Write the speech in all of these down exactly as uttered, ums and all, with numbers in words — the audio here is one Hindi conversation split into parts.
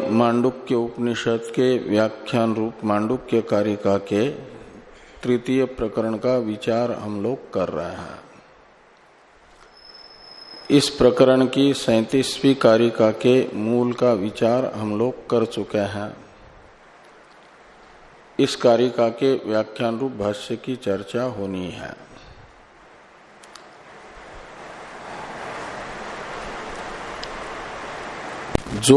मांडुक्य उपनिषद के व्याख्यान रूप मांडुक्य कारिका के तृतीय प्रकरण का विचार हम लोग कर रहे हैं। इस प्रकरण की सैंतीसवीं कारिका के मूल का विचार हम लोग कर चुके हैं। इस कारिका के व्याख्यान रूप भाष्य की चर्चा होनी है। जो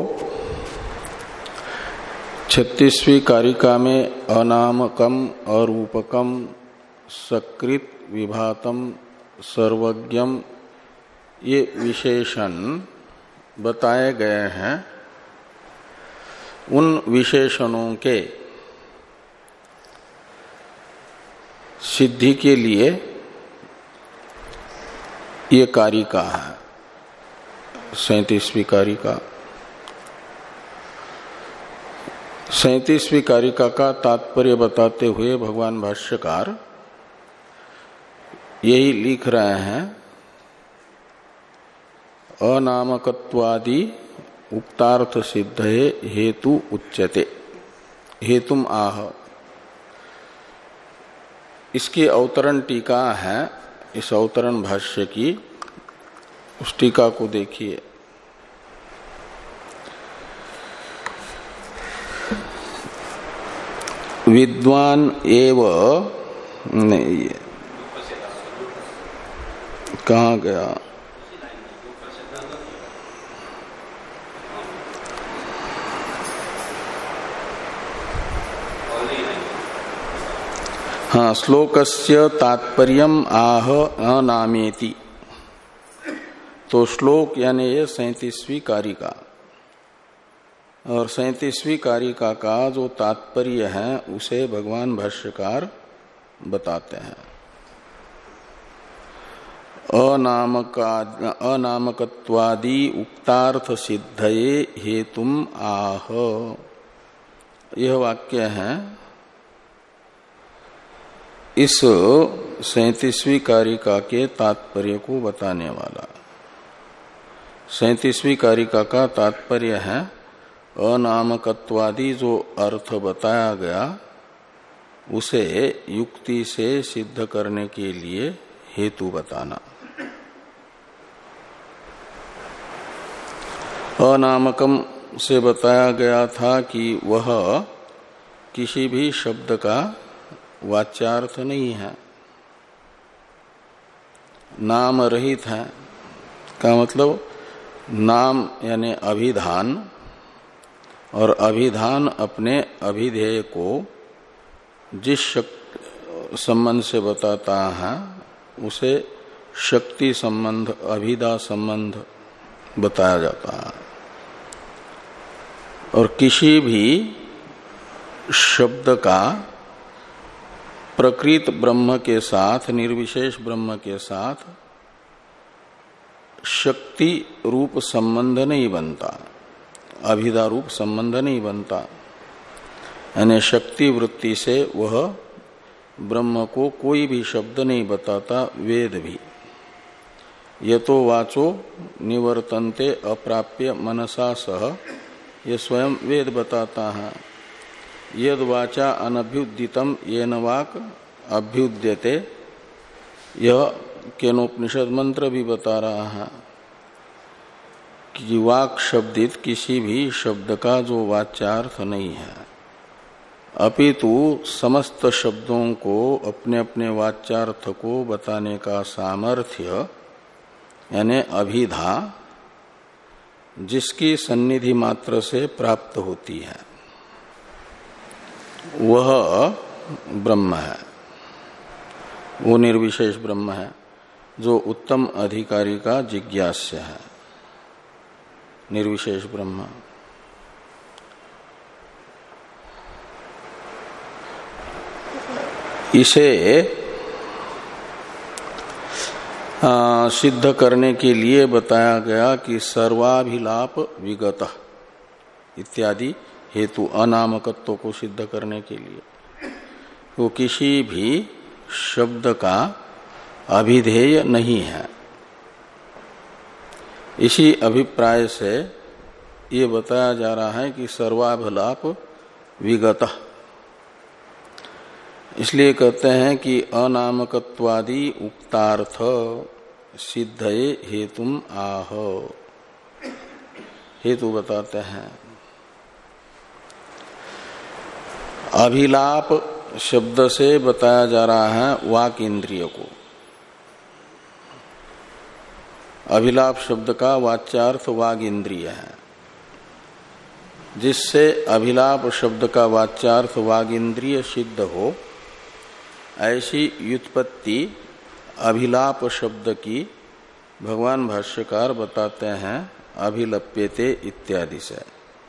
छत्तीसवीं कारिका में अनामकम, अरूपकम, सकृत, विभातम, सर्वज्ञम ये विशेषण बताए गए हैं, उन विशेषणों के सिद्धि के लिए ये कारिका है, सैंतीसवीं कारिका। सैंतीसवीं कारिका का तात्पर्य बताते हुए भगवान भाष्यकार यही लिख रहे हैं, अनामकत्वादि उक्तार्थ सिद्धये हेतु उच्यते, हेतुम आह। इसकी अवतरण टीका है, इस अवतरण भाष्य की, उस टीका को देखिए। विद्वान एव नहीं, कहाँ गया? हाँ, श्लोकस्य तात्पर्यम आह अनामेति। तो श्लोक यानी ये सैंतीसवीं कारिका, और सैंतीसवीं कारिका का जो तात्पर्य है उसे भगवान भाष्यकार बताते हैं। अनामका अनामकत्वादि उक्तार्थ सिद्धये हेतुम आह, यह वाक्य है इस सैंतीसवीं कारिका के तात्पर्य को बताने वाला। सैंतीसवीं कारिका का तात्पर्य है अनामकत्वादि जो अर्थ बताया गया उसे युक्ति से सिद्ध करने के लिए हेतु बताना। अनामकम से बताया गया था कि वह किसी भी शब्द का वाच्यार्थ नहीं है, नाम रहित है। का मतलब नाम यानी अभिधान, और अभिधान अपने अभिधेय को जिस संबंध से बताता है उसे शक्ति संबंध, अभिधा संबंध बताया जाता है। और किसी भी शब्द का प्रकृत ब्रह्म के साथ, निर्विशेष ब्रह्म के साथ शक्ति रूप संबंध नहीं बनता, अभिधा रूप संबंध नहीं बनता। यानी शक्ति वृत्ति से वह ब्रह्म को कोई भी शब्द नहीं बताता, वेद भी। यतो वाचो निवर्तन्ते अप्राप्य मनसा सह, ये स्वयं वेद बताता है। यद वाचा अनभ्युदितम येन वाक अभ्युद्यते, यह केनोपनिषद मंत्र भी बता रहा है कि वाक शब्दित किसी भी शब्द का जो वाच्यार्थ नहीं है, अपितु समस्त शब्दों को अपने अपने वाच्यार्थ को बताने का सामर्थ्य यानी अभिधा जिसकी सन्निधि मात्र से प्राप्त होती है वह ब्रह्म है, वो निर्विशेष ब्रह्म है जो उत्तम अधिकारी का जिज्ञास्य है, निर्विशेष ब्रह्म। इसे आ, सिद्ध करने के लिए बताया गया कि सर्वाभिलाप विगत इत्यादि हेतु, अनामकत्व को सिद्ध करने के लिए। वो किसी भी शब्द का अभिधेय नहीं है। इसी अभिप्राय से ये बताया जा रहा है कि सर्वाभिलाप विगतः, इसलिए कहते हैं कि अनामकत्वादि उक्तार्थ सिद्धये हेतुम आह, हेतु बताते हैं। अभिलाप शब्द से बताया जा रहा है वाक इंद्रिय को। अभिलाप शब्द का वाच्यार्थ वाग इंद्रिय है, जिससे अभिलाप शब्द का वाच्यार्थ वाग इंद्रिय सिद्ध हो, ऐसी व्युत्पत्ति अभिलाप शब्द की भगवान भाष्यकार बताते हैं अभिलप्यते इत्यादि से।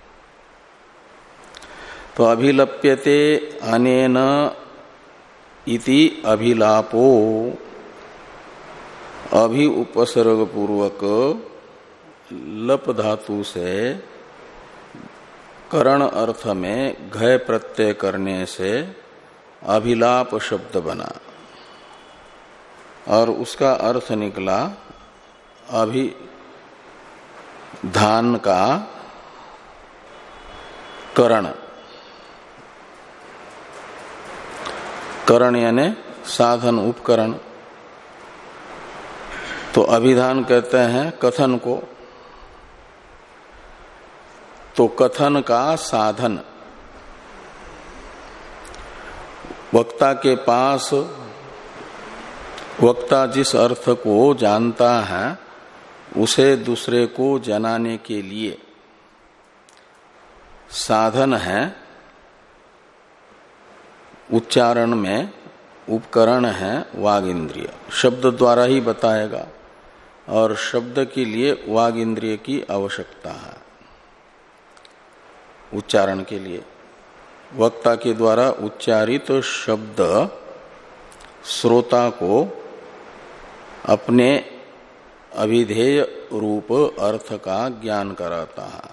तो अभिलप्यते अनेन इति अभिलापो, अभि उपसर्ग पूर्वक लप धातु से करण अर्थ में घय प्रत्यय करने से अभिलाप शब्द बना और उसका अर्थ निकला अभिधान का करण। करण यानी साधन उपकरण। तो अभिधान कहते हैं कथन को, तो कथन का साधन वक्ता के पास, वक्ता जिस अर्थ को जानता है उसे दूसरे को जनाने के लिए साधन है, उच्चारण में उपकरण है वाग इंद्रिय। शब्द द्वारा ही बताएगा और शब्द के लिए वाग इंद्रिय की आवश्यकता है उच्चारण के लिए। वक्ता के द्वारा उच्चारित शब्द श्रोता को अपने अभिधेय रूप अर्थ का ज्ञान कराता है।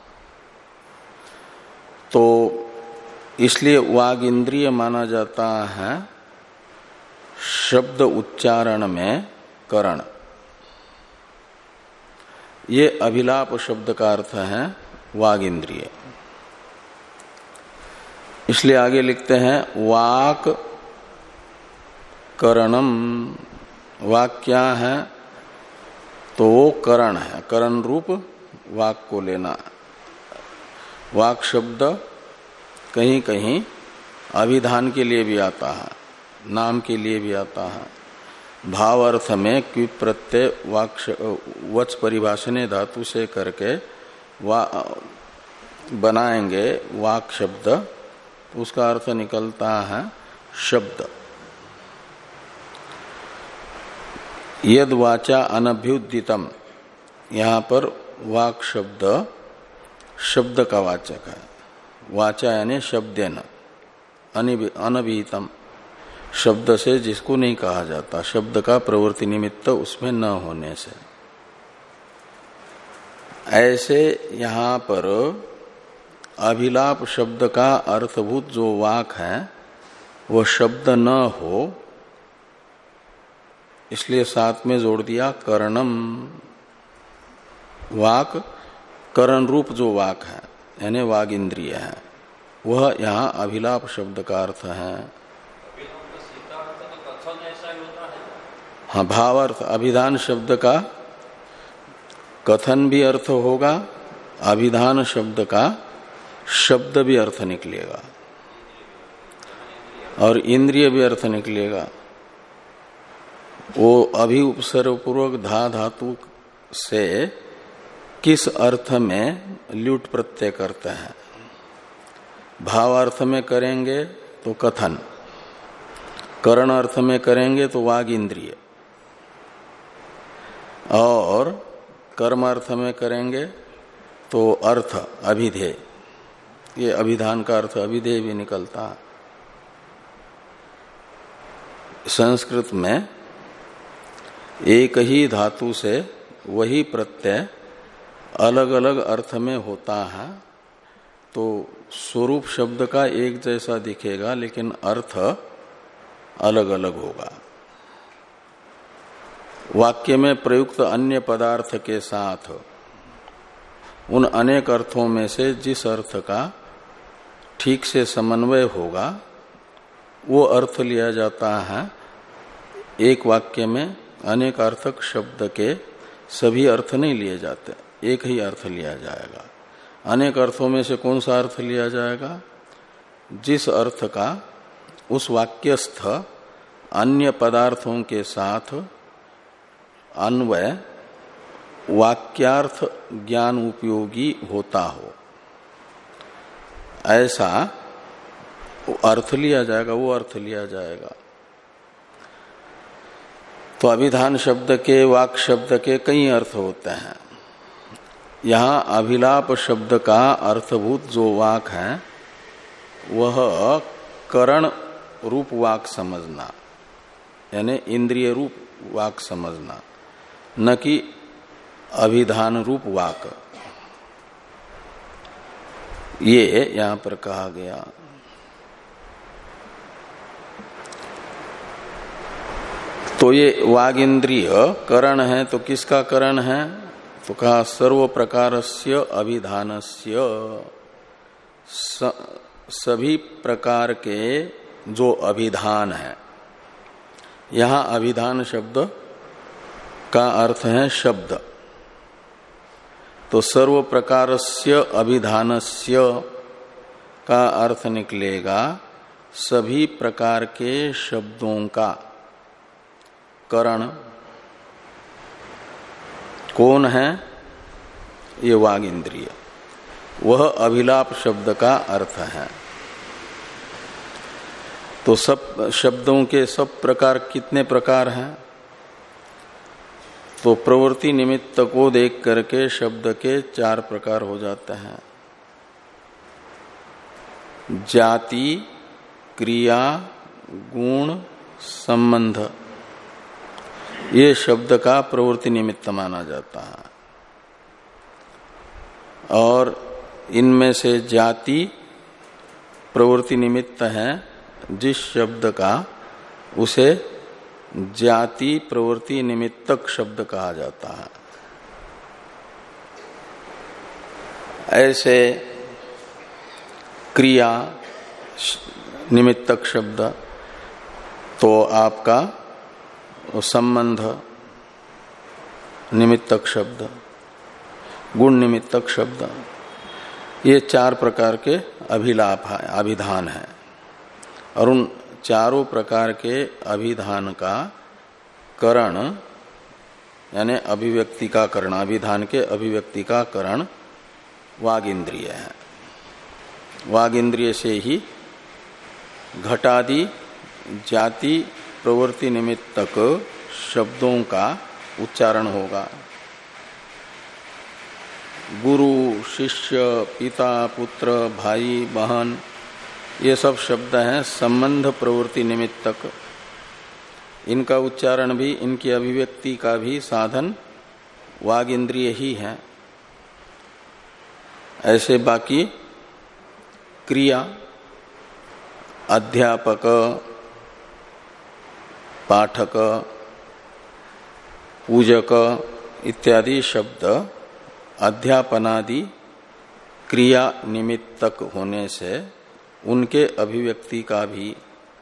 तो इसलिए वाग इंद्रिय माना जाता है शब्द उच्चारण में करण। ये अभिलाप शब्द का अर्थ है वाग इंद्रिय। इसलिए आगे लिखते हैं वाक करणम। वाक क्या है? तो वो करण है, करण रूप वाक को लेना। वाक शब्द कहीं कहीं अभिधान के लिए भी आता है, नाम के लिए भी आता है। भाव अर्थ में क्विप प्रत्यय वाक वच परिभाषणे धातु से करके वा बनाएंगे वाक शब्द, उसका अर्थ निकलता है शब्द। यद वाचा अनभ्युदितम, यहाँ पर वाक शब्द शब्द का वाचक है। वाचा यानी शब्देन, अनभिहितम शब्द से जिसको नहीं कहा जाता, शब्द का प्रवृत्ति निमित्त उसमें न होने से। ऐसे यहाँ पर अभिलाप शब्द का अर्थभूत जो वाक है वो शब्द न हो, इसलिए साथ में जोड़ दिया करणम। वाक करण रूप जो वाक है यानी वाग इंद्रिय है, वह यहाँ अभिलाप शब्द का अर्थ है। हाँ, भावार्थ अभिधान शब्द का कथन भी अर्थ होगा, अभिधान शब्द का शब्द भी अर्थ निकलेगा और इंद्रिय भी अर्थ निकलेगा। वो अभि उपसर्ग पूर्वक धा धातु से किस अर्थ में ल्यूट प्रत्यय करते हैं। भाव अर्थ में करेंगे तो कथन, करण अर्थ में करेंगे तो वाग इंद्रिय, और कर्म अर्थ में करेंगे तो अर्थ अभिधेय। ये अभिधान का अर्थ अभिधेय भी निकलता है। संस्कृत में एक ही धातु से वही प्रत्यय अलग अलग अर्थ में होता है, तो स्वरूप शब्द का एक जैसा दिखेगा लेकिन अर्थ अलग अलग होगा। वाक्य में प्रयुक्त अन्य पदार्थ के साथ उन अनेक अर्थों में से जिस अर्थ का ठीक से समन्वय होगा वो अर्थ लिया जाता है। एक वाक्य में अनेक अर्थक शब्द के सभी अर्थ नहीं लिए जाते, एक ही अर्थ लिया जाएगा। अनेक अर्थों में से कौन सा अर्थ लिया जाएगा? जिस अर्थ का उस वाक्यस्थ अन्य पदार्थों के साथ अन्वय वाक्यार्थ ज्ञान उपयोगी होता हो, ऐसा अर्थ लिया जाएगा, वो अर्थ लिया जाएगा। तो अभिधान शब्द के, वाक शब्द के कई अर्थ होते हैं। यहां अभिलाप शब्द का अर्थभूत जो वाक है वह करण रूप वाक समझना, यानी इंद्रिय रूप वाक समझना, न कि अभिधान रूप वाक। ये यहां पर कहा गया। तो ये वाग इंद्रिय करण है, तो किसका करण है? तो कहा सर्व प्रकारस्य अभिधानस्य, सभी प्रकार के जो अभिधान है। यहां अभिधान शब्द का अर्थ है शब्द। तो सर्व प्रकारस्य अभिधानस्य का अर्थ निकलेगा सभी प्रकार के शब्दों का करण। कौन है? ये वाग इंद्रिय, वह अभिलाप शब्द का अर्थ है। तो सब शब्दों के सब प्रकार कितने प्रकार हैं? तो प्रवृत्ति निमित्त को देख करके शब्द के चार प्रकार हो जाते हैं। जाति, क्रिया, गुण, संबंध, ये शब्द का प्रवृत्ति निमित्त माना जाता है। और इनमें से जाति प्रवृत्ति निमित्त है। जिस शब्द का उसे जाति प्रवृत्ति निमित्तक शब्द कहा जाता है। ऐसे क्रिया निमित्तक शब्द तो आपका संबंध निमित्तक शब्द, गुण निमित्तक शब्द, ये चार प्रकार के अभिलाप है, अभिधान है। और उन चारों प्रकार के अभिधान का करण यानी अभिव्यक्ति का करण, अभिधान के अभिव्यक्ति का करण वाग इंद्रिय है। वाग इंद्रिय से ही घटादि जाति प्रवृत्ति निमित्तक शब्दों का उच्चारण होगा। गुरु, शिष्य, पिता, पुत्र, भाई, बहन, ये सब शब्द हैं संबंध प्रवृत्ति निमित्तक। इनका उच्चारण भी, इनकी अभिव्यक्ति का भी साधन वाग इंद्रिय ही है। ऐसे बाकी क्रिया, अध्यापक, पाठक, पूजक इत्यादि शब्द अध्यापनादि क्रिया निमित्तक होने से उनके अभिव्यक्ति का भी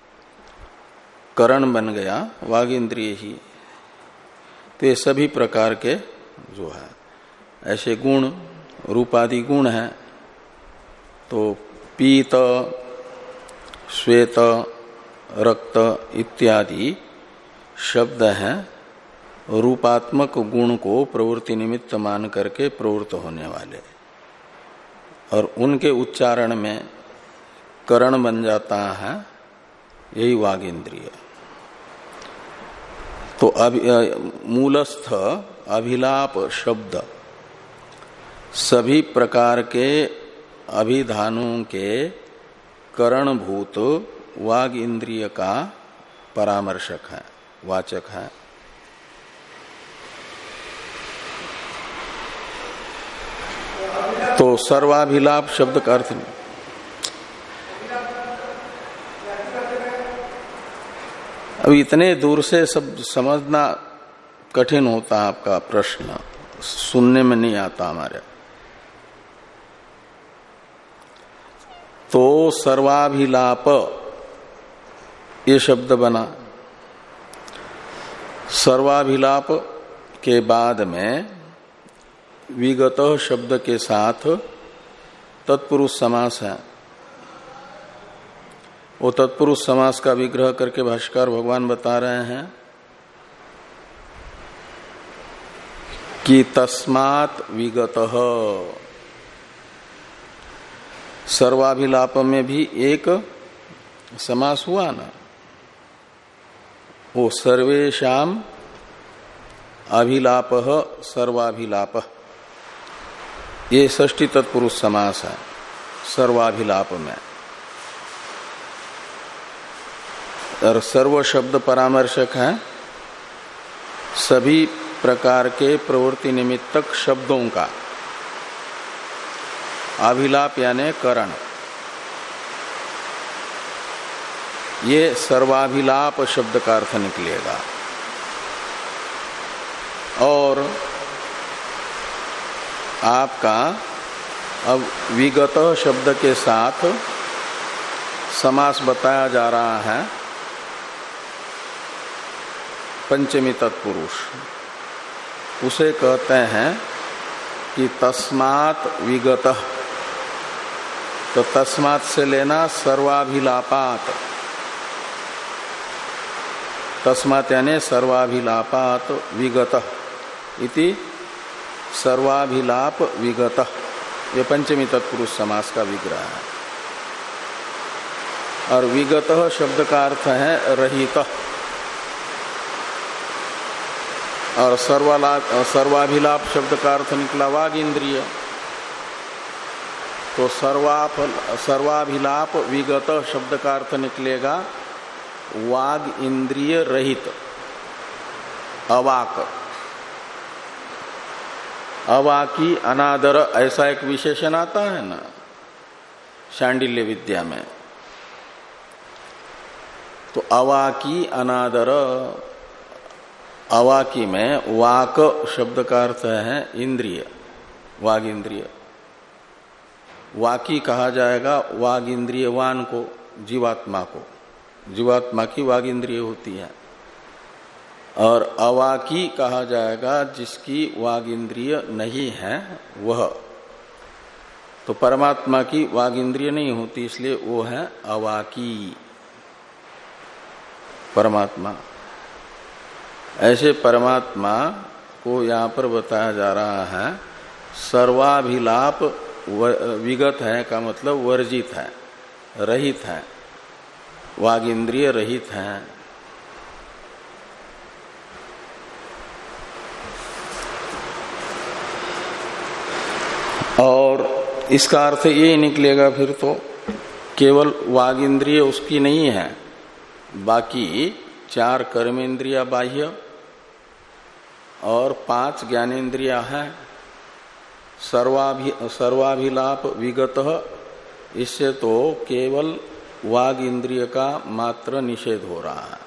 करण बन गया वाग इंद्रिय ही। तो ये सभी प्रकार के जो है ऐसे गुण, रूपादि गुण हैं। तो पीत, श्वेत, रक्त इत्यादि शब्द हैं रूपात्मक गुण को प्रवृत्ति निमित्त मान करके प्रवृत्त होने वाले, और उनके उच्चारण में करण बन जाता है यही वाग इंद्रिय। तो अभि, मूलस्थ अभिलाप शब्द सभी प्रकार के अभिधानों के करणभूत वाग इंद्रिय का परामर्शक है, वाचक है। तो सर्वाभिलाप शब्द का अर्थ नहीं। अब इतने दूर से सब समझना कठिन होता है, आपका प्रश्न सुनने में नहीं आता हमारे। तो सर्वाभिलाप ये शब्द बना। सर्वाभिलाप के बाद में विगत शब्द के साथ तत्पुरुष समास है। वो तत्पुरुष समास का विग्रह करके भाष्यकार भगवान बता रहे हैं कि तस्मात् विगतः, सर्वाभिलाप में भी एक समास हुआ ना, वो सर्वेषाम अभिलापः सर्वाभिलापः, ये षष्ठी तत्पुरुष समास है सर्वाभिलाप में। और सर्व शब्द परामर्शक है सभी प्रकार के प्रवृत्ति निमित्तक शब्दों का। अभिलाप यानी करण, ये सर्वाभिलाप शब्द का अर्थ निकलेगा। और आपका अब विगत शब्द के साथ समास बताया जा रहा है पंचमी तत्पुरुष, उसे कहते हैं कि तस्मात् विगतः। तो तस्मात् से लेना सर्वाभिलापात, तस्मात् यानी सर्वाभिलापात विगतः इति सर्वाभिलाप विगतः, ये पंचमी तत्पुरुष समास का विग्रह है। और विगतः शब्द का अर्थ है रहितः, और सर्वालाप सर्वाभिलाप शब्द का अर्थ निकला वाग इंद्रिय। तो सर्वाप सर्वाभिलाप विगत शब्द का अर्थ निकलेगा वाग इंद्रिय रहित, अवाक। अवाकी अनादर ऐसा एक विशेषण आता है ना शांडिल्य विद्या में। तो अवाकी अनादर, अवाकी में वाक शब्द का अर्थ है इंद्रिय, वाग इंद्रिय। वाकी कहा जाएगा वाग इंद्रियवान को, जीवात्मा को, जीवात्मा की वाग इंद्रिय होती है। और अवाकी कहा जाएगा जिसकी वाग इंद्रिय नहीं है वह। तो परमात्मा की वाग इंद्रिय नहीं होती, इसलिए वो है अवाकी परमात्मा। ऐसे परमात्मा को यहाँ पर बताया जा रहा है सर्वाभिलाप विगत है का मतलब वर्जित है, रहित है, वाग इंद्रिय रहित है। और इसका अर्थ ये निकलेगा फिर तो केवल वाग इंद्रिय उसकी नहीं है, बाकी चार कर्मेंद्रिया बाह्य और पांच ज्ञानेन्द्रिया हैं। सर्वाभि सर्वाभिलाप विगतः, इससे तो केवल वाग इंद्रिय का मात्र निषेध हो रहा है,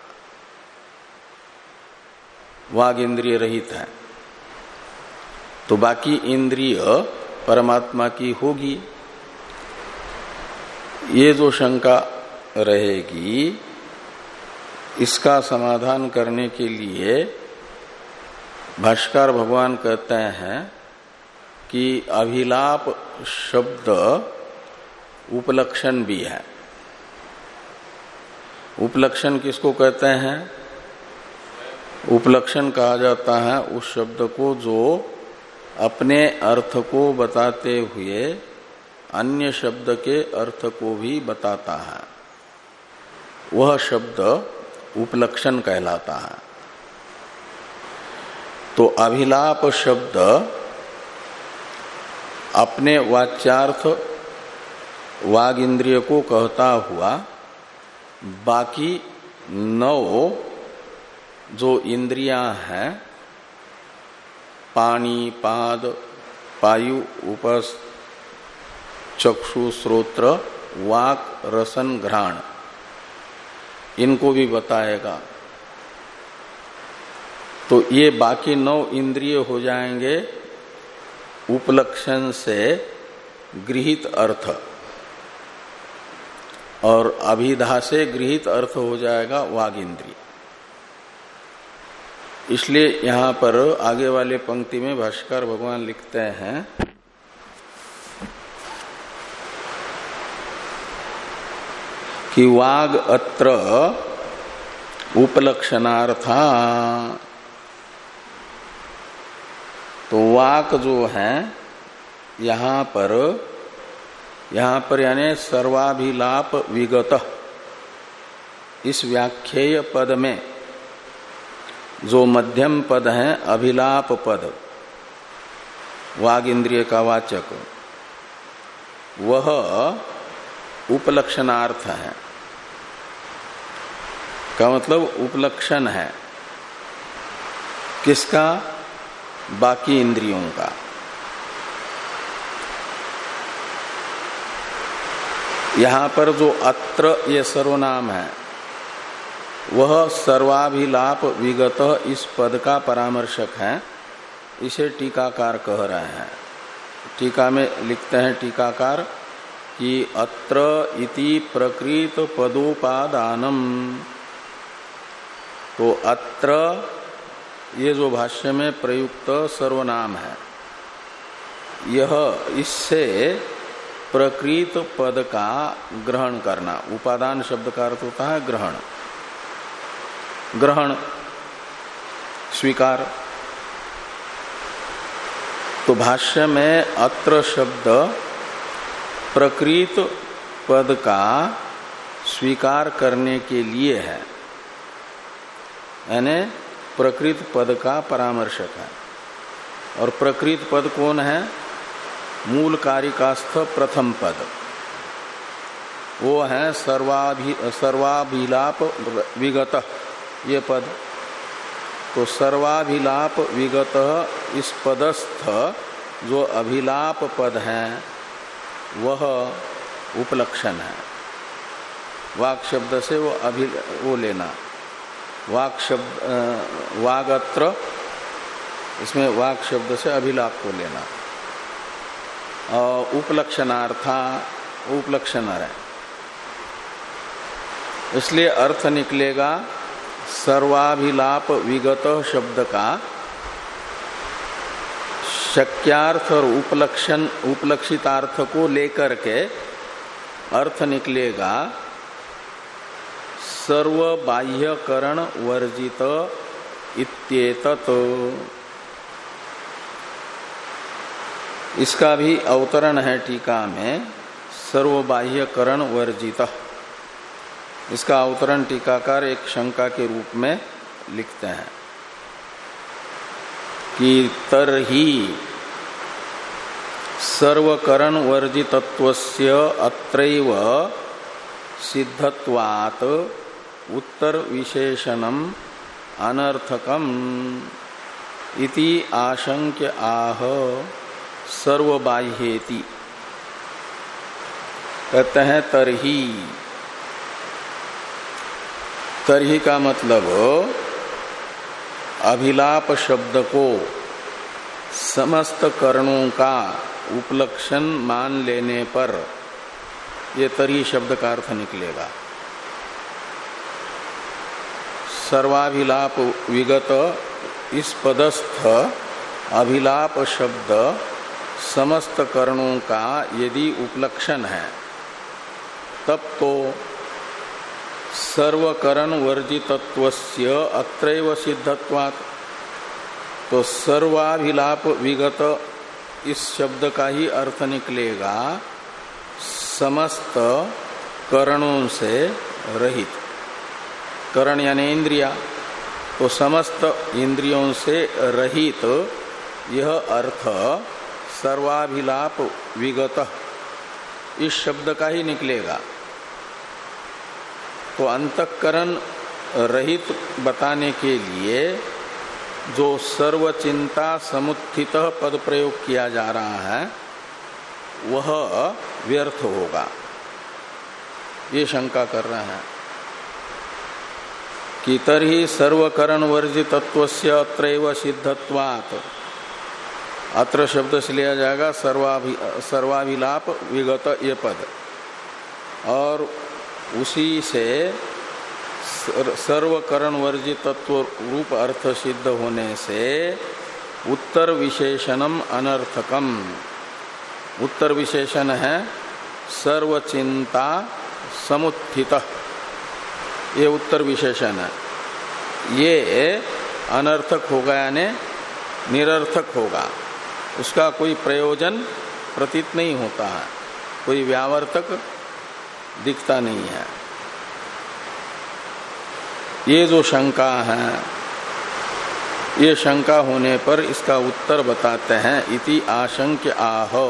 वाग इंद्रिय रहित है। तो बाकी इंद्रिय परमात्मा की होगी। ये जो शंका रहेगी इसका समाधान करने के लिए भाष्यकार भगवान कहते हैं कि अभिलाप शब्द उपलक्षण भी है। उपलक्षण किसको कहते हैं? उपलक्षण कहा जाता है उस शब्द को जो अपने अर्थ को बताते हुए अन्य शब्द के अर्थ को भी बताता है, वह शब्द उपलक्षण कहलाता है। तो अभिलाप शब्द अपने वाच्यार्थ वाग इंद्रिय को कहता हुआ बाकी नौ जो इंद्रियां हैं, पाणी, पाद, पायु, उपस, चक्षु, श्रोत्र, वाक, रसन, घ्राण, इनको भी बताएगा। तो ये बाकी नौ इंद्रिय हो जाएंगे उपलक्षण से गृहीत अर्थ। और अभिधा से गृहीत अर्थ हो जाएगा वाग इंद्रिय। इसलिए यहां पर आगे वाले पंक्ति में भाष्यकार भगवान लिखते हैं कि वाग अत्र उपलक्षणार्था, तो वाक जो है यहां पर यहां पर यानी सर्वाभिलाप विगत इस व्याख्येय पद में जो मध्यम पद है अभिलाप पद वाग इंद्रिय का वाचक, वह उपलक्षणार्थ है। का मतलब उपलक्षण है किसका? बाकी इंद्रियों का। यहां पर जो अत्र ये सर्वनाम है वह सर्वाभिलाप विगत इस पद का परामर्शक है। इसे टीकाकार कह रहे हैं। टीका में लिखते हैं टीकाकार कि अत्र इति प्रकृत पदोपादानम, तो अत्र ये जो भाष्य में प्रयुक्त सर्वनाम है यह इससे प्रकृत पद का ग्रहण करना। उपादान शब्द का अर्थ होता है ग्रहण, ग्रहण स्वीकार। तो भाष्य में अत्र शब्द प्रकृत पद का स्वीकार करने के लिए है, यानी प्रकृत पद का परामर्शक है। और प्रकृत पद कौन है? मूल कारिकास्थ प्रथम पद, वो है सर्वाभि सर्वाभिलाप विगत ये पद। तो सर्वाभिलाप विगत इस पदस्थ जो अभिलाप पद है वह उपलक्षण है। वाक शब्द से वो अभि वो लेना, वाक शब्द वागत्र, इसमें वाक शब्द से अभिलाप को लेना। और उपलक्षणार्था उपलक्षण है, इसलिए अर्थ निकलेगा सर्वाभिलाप विगत शब्द का शक्यार्थ और उपलक्षण उपलक्षितार्थ को लेकर के अर्थ निकलेगा सर्व बाह्यकरण वर्जित इत्येतत्। इसका भी अवतरण है टीका में, सर्व बाह्यकरण वर्जित। इसका अवतरण टीकाकार एक शंका के रूप में लिखते हैं कि तरहि सर्वकरण वर्जितत्वस्य अत्रैव सिद्धत्वात् उत्तर विशेषणम अनर्थकम इति आशंक्य आह सर्वबाह्येति। कहते हैं तरहि, तरहि का मतलब अभिलाप शब्द को समस्त करणों का उपलक्षण मान लेने पर ये तरहि शब्द का अर्थ निकलेगा। सर्वाभिलाप विगत इस पदस्थ अभिलाप शब्द समस्त करणों का यदि उपलक्षण है तब तो सर्वकरण वर्जितत्वस्य अत्रैव सिद्धत्वात्, तो सर्वाभिलाप विगत इस शब्द का ही अर्थ निकलेगा समस्त करणों से रहित। करण यानी इंद्रिया, तो समस्त इंद्रियों से रहित यह अर्थ सर्वाभिलाप विगत इस शब्द का ही निकलेगा। तो अंतःकरण रहित बताने के लिए जो सर्वचिंता समुत्थित पद प्रयोग किया जा रहा है वह व्यर्थ होगा, ये शंका कर रहे हैं कि तरहि सर्वकरण वर्जितत्वस्य अत्रैव सिद्धत्वात्। अत्र शब्द से लिया जाएगा सर्वाभि सर्वाभिलाप विगत ये पद, और उसी से सर्वकरण वर्जित तत्व रूप अर्थ सिद्ध होने से उत्तर विशेषणम अनर्थकम। उत्तर विशेषण है सर्वचिंता समुत्थित, ये उत्तर विशेषण है। ये अनर्थक होगा यानी निरर्थक होगा, उसका कोई प्रयोजन प्रतीत नहीं होता है, कोई व्यावर्तक दिखता नहीं है। ये जो शंका है, ये शंका होने पर इसका उत्तर बताते हैं। इति आशंक्य आहो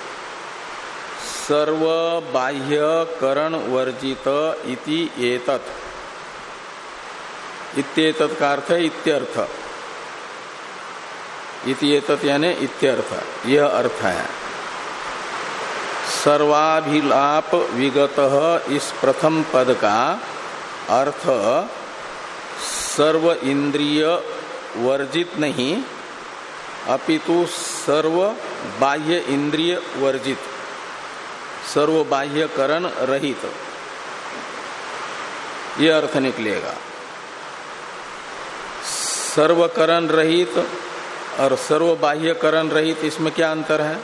सर्व बाह्य करण वर्जित इति एतत्। इत्येतत् का अर्थ है इत्यर्थ। इति एतत् यानी इत्यर्थ, यह अर्थ है। सर्वाभिलाप विगतः इस प्रथम पद का अर्थ सर्व इंद्रिय वर्जित नहीं, अपितु सर्व बाह्य इंद्रिय वर्जित, सर्व बाह्य करण रहित, यह अर्थ निकलेगा। सर्वकरण रहित और सर्व बाह्य करण रहित, इसमें क्या अंतर है?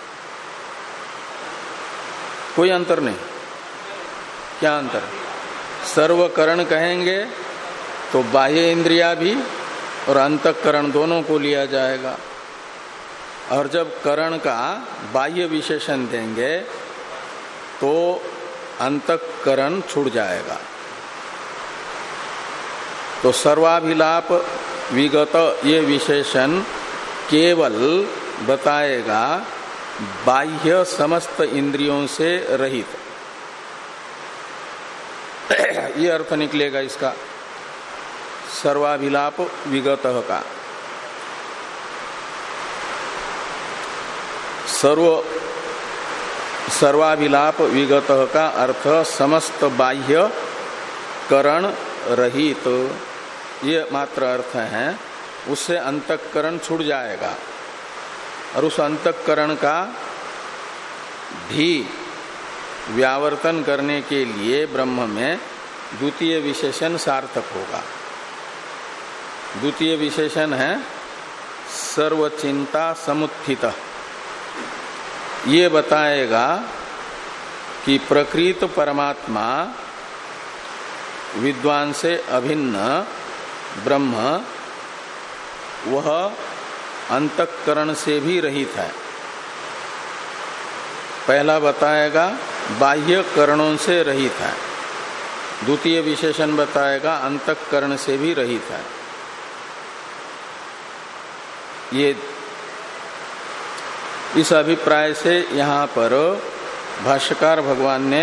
कोई अंतर नहीं। क्या अंतर है? सर्वकरण कहेंगे तो बाह्य इंद्रिया भी और अंतःकरण दोनों को लिया जाएगा, और जब करण का बाह्य विशेषण देंगे तो अंतःकरण छूट जाएगा। तो सर्वाभिलाप विगत ये विशेषण केवल बताएगा बाह्य समस्त इंद्रियों से रहित, ये अर्थ निकलेगा इसका सर्वाभिलाप विगतः का। सर्व सर्वाभिलाप विगतः का अर्थ समस्त बाह्य करण रहित, ये मात्र अर्थ है। उससे अंतःकरण छूट जाएगा, और उस अंतःकरण का भी व्यावर्तन करने के लिए ब्रह्म में द्वितीय विशेषण सार्थक होगा। द्वितीय विशेषण है सर्वचिंता समुत्थित। ये बताएगा कि प्रकृत परमात्मा विद्वान से अभिन्न ब्रह्म वह अंतःकरण से भी रहित है। पहला बताएगा बाह्य करणों से रहित है, द्वितीय विशेषण बताएगा अंतःकरण से भी रहित है। ये इस अभिप्राय से यहाँ पर भाष्यकार भगवान ने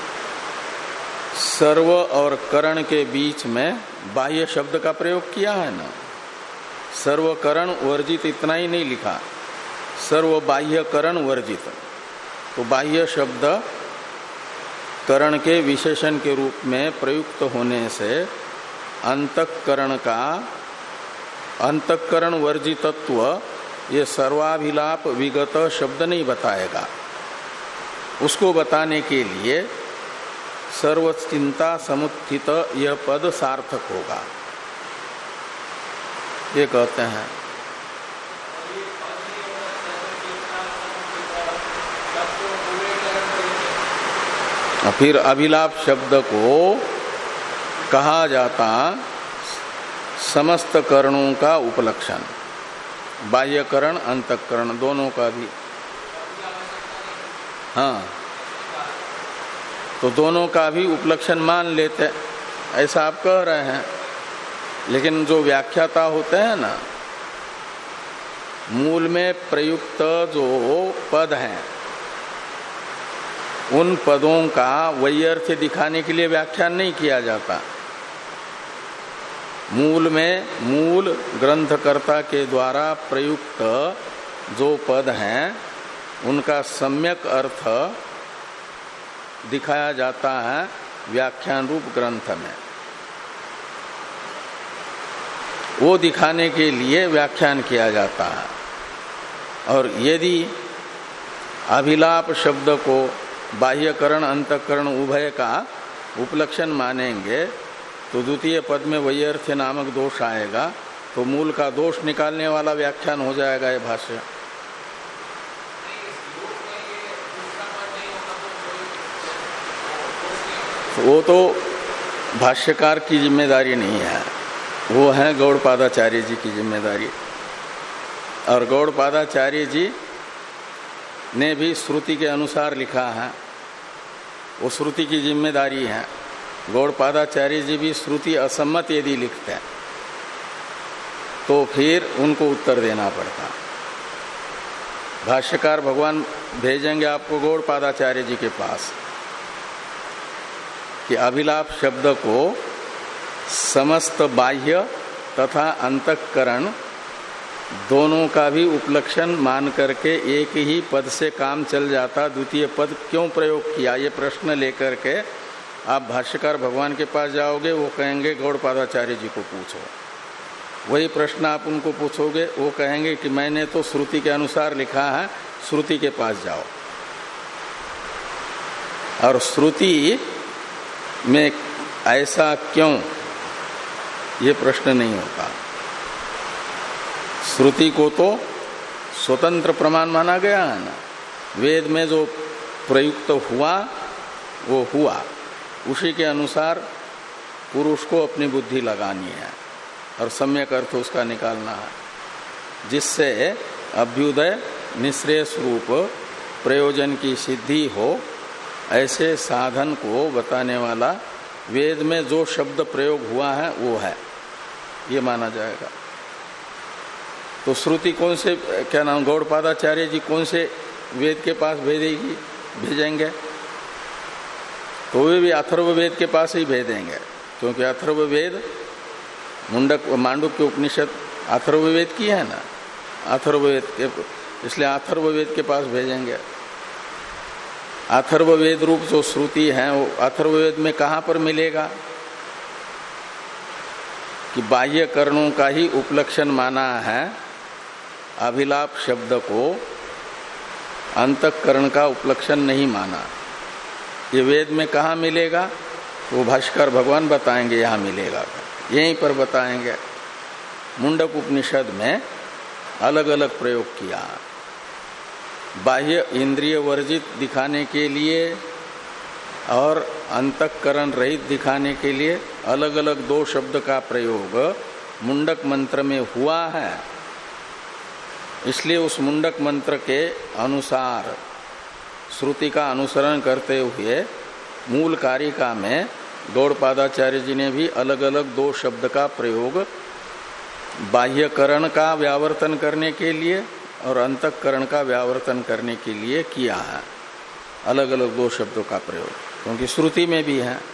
सर्व और करण के बीच में बाह्य शब्द का प्रयोग किया है ना। सर्वकरण वर्जित इतना ही नहीं लिखा, सर्व बाह्य करण वर्जित। तो बाह्य शब्द करण के विशेषण के रूप में प्रयुक्त होने से अंतःकरण का अंतःकरण वर्जितत्व ये सर्वाभिलाप विगत शब्द नहीं बताएगा। उसको बताने के लिए सर्वचिंता समुत्थित यह पद सार्थक होगा, ये कहते हैं। फिर अभिलाप शब्द को कहा जाता समस्त करणों का उपलक्षण, बाह्यकरण अंतःकरण दोनों का भी। हाँ, तो दोनों का भी उपलक्षण मान लेते, ऐसा आप कह रहे हैं। लेकिन जो व्याख्याता होते हैं ना, मूल में प्रयुक्त जो पद हैं उन पदों का वैयर्थ्य दिखाने के लिए व्याख्यान नहीं किया जाता। मूल में मूल ग्रंथकर्ता के द्वारा प्रयुक्त जो पद हैं उनका सम्यक अर्थ दिखाया जाता है व्याख्यान रूप ग्रंथ में। वो दिखाने के लिए व्याख्यान किया जाता है। और यदि अभिलाप शब्द को बाह्यकरण अंतःकरण उभय का उपलक्षण मानेंगे तो द्वितीय पद में वैयर्थ्य नामक दोष आएगा, तो मूल का दोष निकालने वाला व्याख्यान हो जाएगा ये भाष्य। तो वो तो भाष्यकार की जिम्मेदारी नहीं है, वो है गौड़पादाचार्य जी की जिम्मेदारी। और गौड़पादाचार्य जी ने भी श्रुति के अनुसार लिखा है, वो श्रुति की जिम्मेदारी है। गौड़पादाचार्य जी भी श्रुति असम्मत यदि लिखते हैं तो फिर उनको उत्तर देना पड़ता। भाष्यकार भगवान भेजेंगे आपको गौड़पादाचार्य जी के पास कि अभिलाप शब्द को समस्त बाह्य तथा अंतःकरण दोनों का भी उपलक्षण मान करके एक ही पद से काम चल जाता, द्वितीय पद क्यों प्रयोग किया, ये प्रश्न लेकर के आप भाष्यकार भगवान के पास जाओगे, वो कहेंगे गौड़पादाचार्य जी को पूछो। वही प्रश्न आप उनको पूछोगे, वो कहेंगे कि मैंने तो श्रुति के अनुसार लिखा है, श्रुति के पास जाओ। और श्रुति में ऐसा क्यों, ये प्रश्न नहीं होता। श्रुति को तो स्वतंत्र प्रमाण माना गया है ना, वेद में जो प्रयुक्त हुआ वो हुआ, उसी के अनुसार पुरुष को अपनी बुद्धि लगानी है और सम्यक अर्थ उसका निकालना है, जिससे अभ्युदय निःश्रेयस रूप प्रयोजन की सिद्धि हो। ऐसे साधन को बताने वाला वेद में जो शब्द प्रयोग हुआ है वो है, ये माना जाएगा। तो श्रुति कौन से, क्या नाम, गौड़पादाचार्य जी कौन से वेद के पास भेजेगी, भेजेंगे? तो वे भी अथर्ववेद के पास ही भेजेंगे, क्योंकि अथर्ववेद मुंडक मांडुक्य के उपनिषद अथर्ववेद की है ना, अथर्ववेद के, इसलिए अथर्ववेद के पास भेजेंगे। अथर्ववेद रूप जो श्रुति है वो अथर्ववेद में कहाँ पर मिलेगा कि बाह्य करणों का ही उपलक्षण माना है, अभिलाप शब्द को अंतःकरण का उपलक्षण नहीं माना। ये वेद में कहाँ मिलेगा, वो भाष्यकार भगवान बताएंगे, यहाँ मिलेगा, यहीं पर बताएंगे। मुंडक उपनिषद में अलग अलग प्रयोग किया, बाह्य इंद्रिय वर्जित दिखाने के लिए और अंतःकरण रहित दिखाने के लिए अलग अलग दो शब्द का प्रयोग मुंडक मंत्र में हुआ है। इसलिए उस मुंडक मंत्र के अनुसार श्रुति का अनुसरण करते हुए मूल कारिका में गौड़पादाचार्य जी ने भी अलग अलग दो शब्द का प्रयोग बाह्यकरण का व्यावर्तन करने के लिए और अंतःकरण का व्यावर्तन करने के लिए किया है। अलग अलग दो शब्दों का प्रयोग क्योंकि श्रुति में भी है,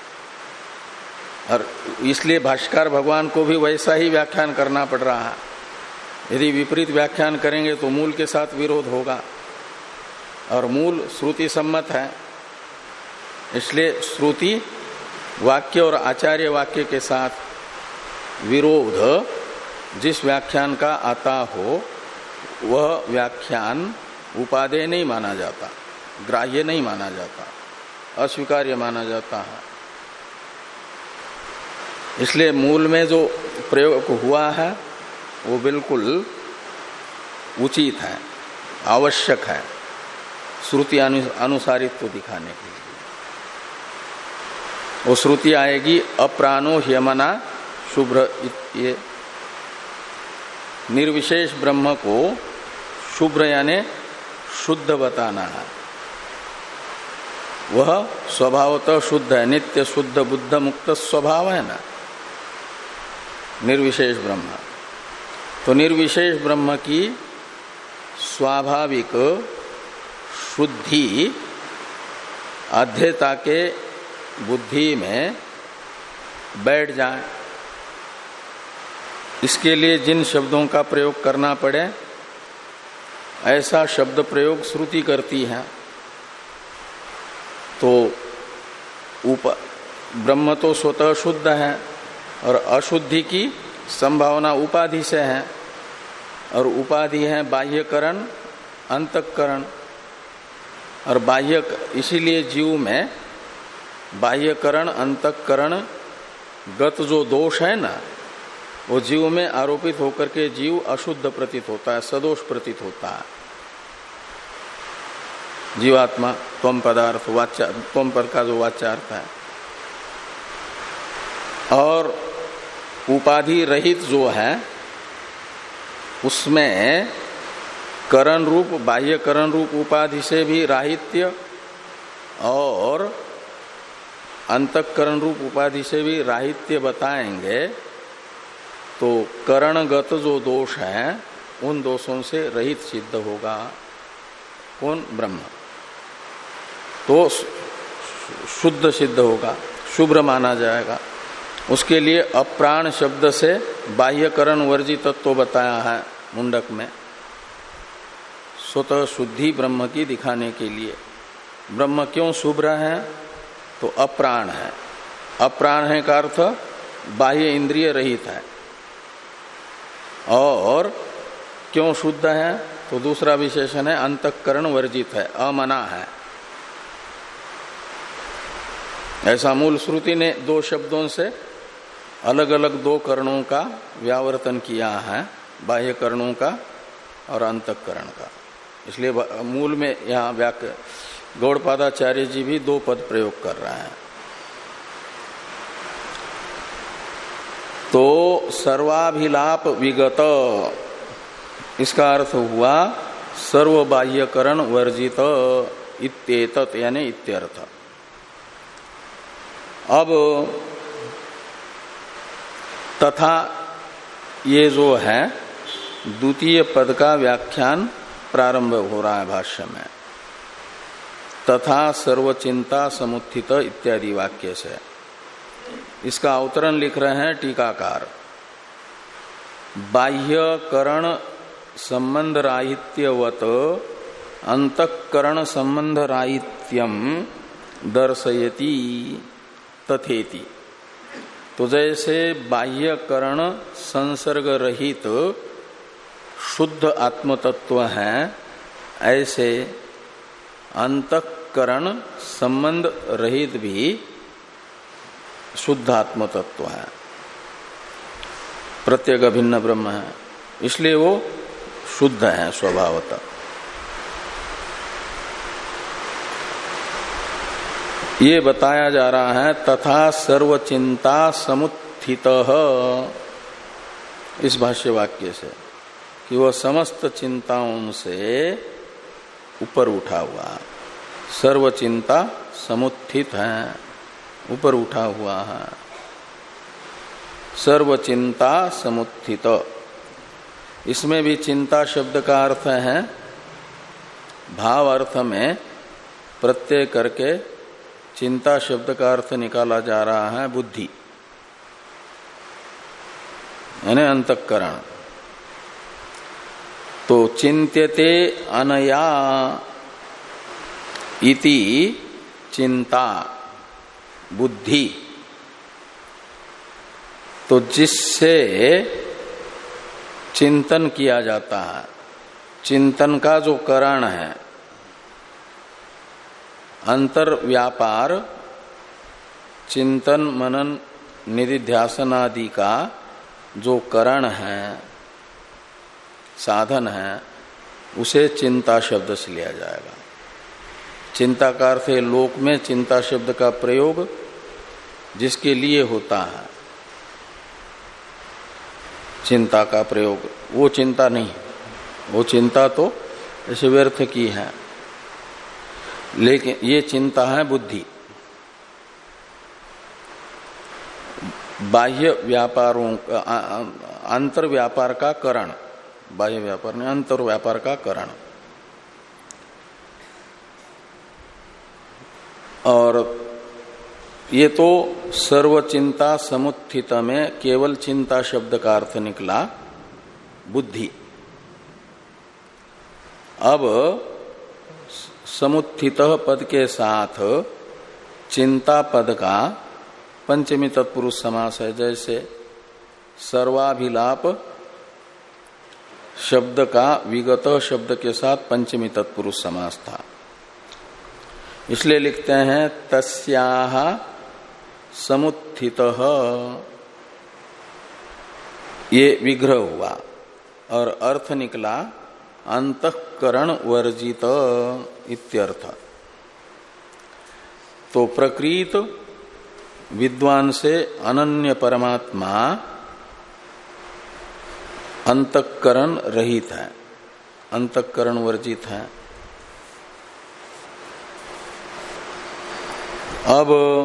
और इसलिए भाष्यकार भगवान को भी वैसा ही व्याख्यान करना पड़ रहा है। यदि विपरीत व्याख्यान करेंगे तो मूल के साथ विरोध होगा, और मूल श्रुति सम्मत है। इसलिए श्रुति वाक्य और आचार्य वाक्य के साथ विरोध जिस व्याख्यान का आता हो वह व्याख्यान उपादेय नहीं माना जाता, ग्राह्य नहीं माना जाता, अस्वीकार्य माना जाता है। इसलिए मूल में जो प्रयोग हुआ है वो बिल्कुल उचित है, आवश्यक है, श्रुति अनुसारित्व दिखाने के लिए। वो श्रुति आएगी अप्राणो ह्यमना शुभ्र, ये निर्विशेष ब्रह्म को शुभ्र यानी शुद्ध बताना है। वह स्वभावतः शुद्ध है, नित्य शुद्ध बुद्ध मुक्त स्वभाव है ना निर्विशेष ब्रह्म। तो निर्विशेष ब्रह्म की स्वाभाविक शुद्धि अध्येता के बुद्धि में बैठ जाए, इसके लिए जिन शब्दों का प्रयोग करना पड़े ऐसा शब्द प्रयोग श्रुति करती है। तो उप ब्रह्म तो स्वतः शुद्ध है और अशुद्धि की संभावना उपाधि से है, और उपाधि है बाह्यकरण अंतःकरण। और बाह्य इसीलिए जीव में बाह्यकरण अंतःकरण गत जो दोष है ना, वो जीव में आरोपित होकर के जीव अशुद्ध प्रतीत होता है, सदोष प्रतीत होता है। जीवात्मा त्वम पदार्थ वाच्या त्वम पद का जो वाच्यार्थ है, और उपाधि रहित जो है उसमें करण रूप बाह्य करण रूप उपाधि से भी राहित्य और अंतःकरण रूप उपाधि से भी राहित्य बताएंगे तो करणगत जो दोष है उन दोषों से रहित सिद्ध होगा। कौन? ब्रह्म। तो शुद्ध सिद्ध होगा, शुभ्र माना जाएगा। उसके लिए अप्राण शब्द से बाह्यकरण वर्जित तत्व बताया है मुंडक में, स्वतः शुद्धि ब्रह्म की दिखाने के लिए। ब्रह्म क्यों शुभ्र है? तो अप्राण है। अप्राण है का अर्थ बाह्य इंद्रिय रहित है। और क्यों शुद्ध है? तो दूसरा विशेषण है अंतःकरण वर्जित है, अमना है। ऐसा मूल श्रुति ने दो शब्दों से अलग अलग दो करणों का व्यावर्तन किया है, बाह्य करणों का और अंतःकरण का। इसलिए मूल में यहाँ व्याक गौड़पादाचार्य जी भी दो पद प्रयोग कर रहे हैं। तो सर्वाभिलाप विगत, इसका अर्थ हुआ सर्व बाह्यकरण वर्जित इत्येतत्, यानी इत्यर्थ। अब तथा ये जो है द्वितीय पद का व्याख्यान प्रारंभ हो रहा है भाष्य में, तथा सर्वचिंता समुत्थित इत्यादि वाक्य से। इसका अवतरण लिख रहे हैं टीकाकार। बाह्यकरण संबंध राहित्यवत अंतःकरण संबंध राहित्यम दर्शयति तथेति। तो जैसे बाह्यकरण संसर्ग रहित शुद्ध आत्मतत्व है, ऐसे अंतःकरण संबंध रहित भी शुद्ध आत्मतत्व है, प्रत्येक भिन्न ब्रह्म है, इसलिए वो शुद्ध है स्वभावतः। ये बताया जा रहा है तथा सर्वचिंता समुत्थित इस भाष्य वाक्य से, कि वह समस्त चिंताओं से ऊपर उठा हुआ, सर्वचिंता समुत्थित है, ऊपर उठा हुआ है। सर्वचिंता समुत्थित, इसमें भी चिंता शब्द का अर्थ है भाव अर्थ में प्रत्यय करके चिंता शब्द का अर्थ निकाला जा रहा है बुद्धि, यानी अंतःकरण। तो चिंत्यते अनया इति चिंता बुद्धि, तो जिससे चिंतन किया जाता है, चिंतन का जो कारण है, अंतर व्यापार चिंतन मनन निधिध्यासन आदि का जो कारण है, साधन है, उसे चिंता शब्द से लिया जाएगा। चिंता का अर्थ है लोक में चिंता शब्द का प्रयोग जिसके लिए होता है, चिंता का प्रयोग, वो चिंता नहीं, वो चिंता तो ऐसे व्यर्थ की है, लेकिन ये चिंता है बुद्धि। बाह्य व्यापारों का अंतर व्यापार का कारण, बाह्य व्यापार ने अंतर व्यापार का कारण। और ये तो सर्वचिंता समुत्थित में केवल चिंता शब्द का अर्थ निकला बुद्धि। अब समुत्थित पद के साथ चिंता पद का पंचमी तत्पुरुष समास है। जैसे सर्वाभिलाप शब्द का विगत शब्द के साथ पंचमी तत्पुरुष समास था, इसलिए लिखते हैं तस्याह समुत्थितः, ये विग्रह हुआ और अर्थ निकला अंतःकरण वर्जित इत्यर्थ। तो प्रकृत विद्वान से अनन्य परमात्मा अंतःकरण रहित है, अंतःकरण वर्जित है। अब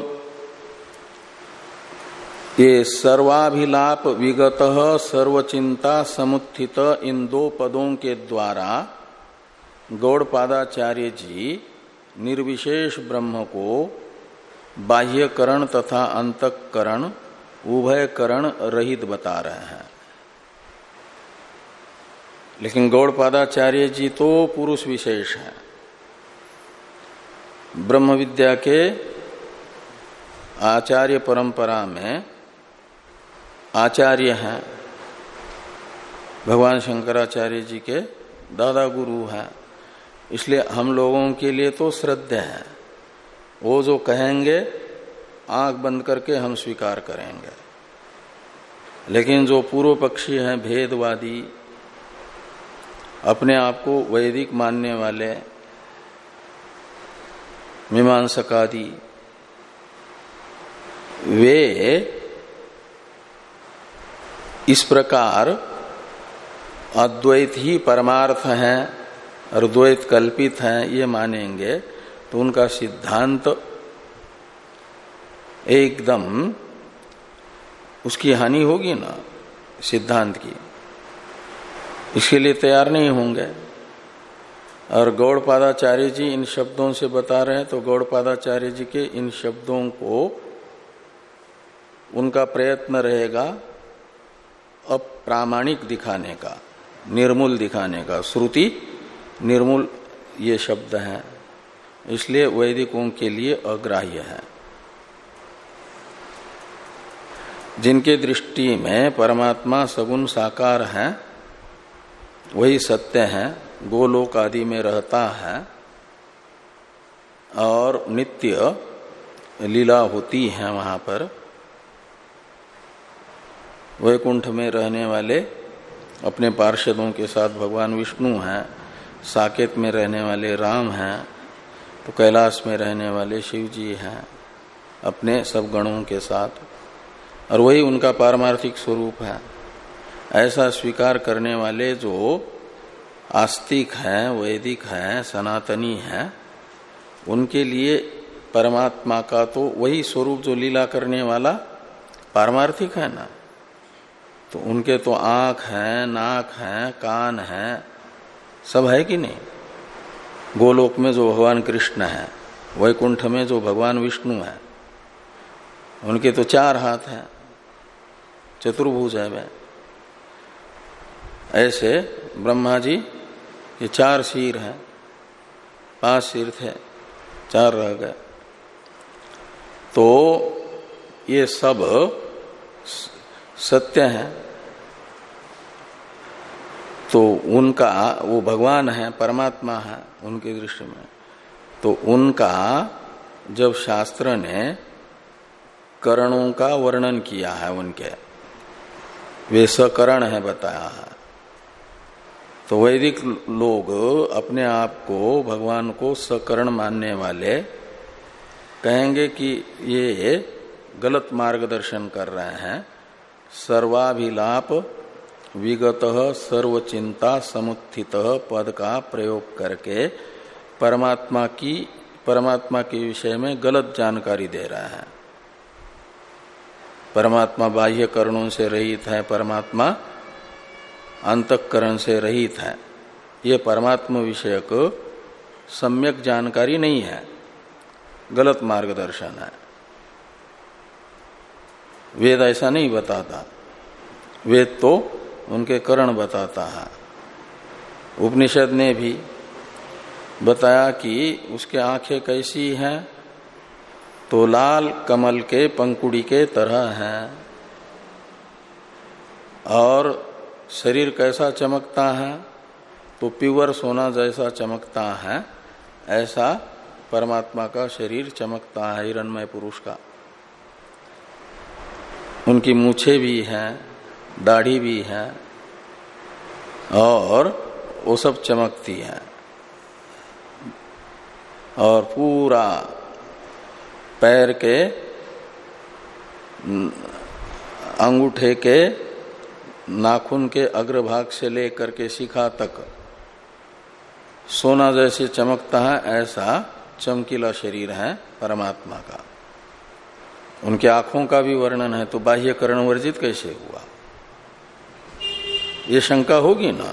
ये सर्वाभिलाप विगत सर्वचिंता समुत्थित इन दो पदों के द्वारा गौड़पादाचार्य जी निर्विशेष ब्रह्म को बाह्यकरण तथा अंतःकरण उभयकरण रहित बता रहे हैं। लेकिन गौड़पादाचार्य जी तो पुरुष विशेष है, ब्रह्म विद्या के आचार्य परंपरा में आचार्य हैं, भगवान शंकराचार्य जी के दादा गुरु हैं। इसलिए हम लोगों के लिए तो श्रद्धेय है, वो जो कहेंगे आंख बंद करके हम स्वीकार करेंगे। लेकिन जो पूर्व पक्षी हैं, भेदवादी, अपने आप को वैदिक मानने वाले, मीमांसकादि, वे इस प्रकार अद्वैत ही परमार्थ हैं और द्वैत कल्पित हैं ये मानेंगे तो उनका सिद्धांत एकदम उसकी हानि होगी ना, सिद्धांत की। इसके लिए तैयार नहीं होंगे। और गौड़पादाचार्य जी इन शब्दों से बता रहे हैं तो गौड़पादाचार्य जी के इन शब्दों को उनका प्रयत्न रहेगा अप्रामाणिक दिखाने का, निर्मूल दिखाने का। श्रुति निर्मूल ये शब्द हैं, इसलिए वैदिकों के लिए अग्राह्य है। जिनके दृष्टि में परमात्मा सगुण साकार है, वही सत्य है, गोलोक आदि में रहता है और नित्य लीला होती है वहां पर। वैकुंठ में रहने वाले अपने पार्षदों के साथ भगवान विष्णु हैं, साकेत में रहने वाले राम हैं, तो कैलाश में रहने वाले शिव जी हैं अपने सब गणों के साथ, और वही उनका पारमार्थिक स्वरूप है। ऐसा स्वीकार करने वाले जो आस्तिक हैं, वैदिक हैं, सनातनी हैं, उनके लिए परमात्मा का तो वही स्वरूप जो लीला करने वाला पारमार्थिक है ना। तो उनके तो आंख हैं, नाक हैं, कान हैं, सब है कि नहीं। गोलोक में जो भगवान कृष्ण है, वैकुंठ में जो भगवान विष्णु है, उनके तो चार हाथ हैं, चतुर्भुज है वे। ऐसे ब्रह्मा जी ये चार सिर हैं, पांच सिर थे, चार रह गए। तो ये सब सत्य है। तो उनका वो भगवान है, परमात्मा है उनकी दृष्टि में। तो उनका जब शास्त्र ने करणों का वर्णन किया है, उनके वे सकरण है बताया है, तो वैदिक लोग अपने आप को भगवान को सकरण मानने वाले कहेंगे कि ये गलत मार्गदर्शन कर रहे हैं। सर्वाभिलाप विगत सर्वचिंता समुत्थित पद का प्रयोग करके परमात्मा की परमात्मा के विषय में गलत जानकारी दे रहे हैं। परमात्मा बाह्य करणों से रहित है, परमात्मा अंतःकरण से रहित है, ये परमात्मा विषयक सम्यक जानकारी नहीं है, गलत मार्गदर्शन है। वेद ऐसा नहीं बताता, वेद तो उनके करण बताता है। उपनिषद ने भी बताया कि उसके आंखें कैसी हैं, तो लाल कमल के पंकुड़ी के तरह हैं, और शरीर कैसा चमकता है, तो प्योर सोना जैसा चमकता है, ऐसा परमात्मा का शरीर चमकता है, हिरणमय पुरुष का। उनकी मूछें भी हैं, दाढ़ी भी है और वो सब चमकती है। और पूरा पैर के अंगूठे के नाखून के अग्रभाग से लेकर के शिखा तक सोना जैसे चमकता है, ऐसा चमकीला शरीर है परमात्मा का। उनके आंखों का भी वर्णन है, तो बाह्य करण वर्जित कैसे हुआ, ये शंका होगी ना।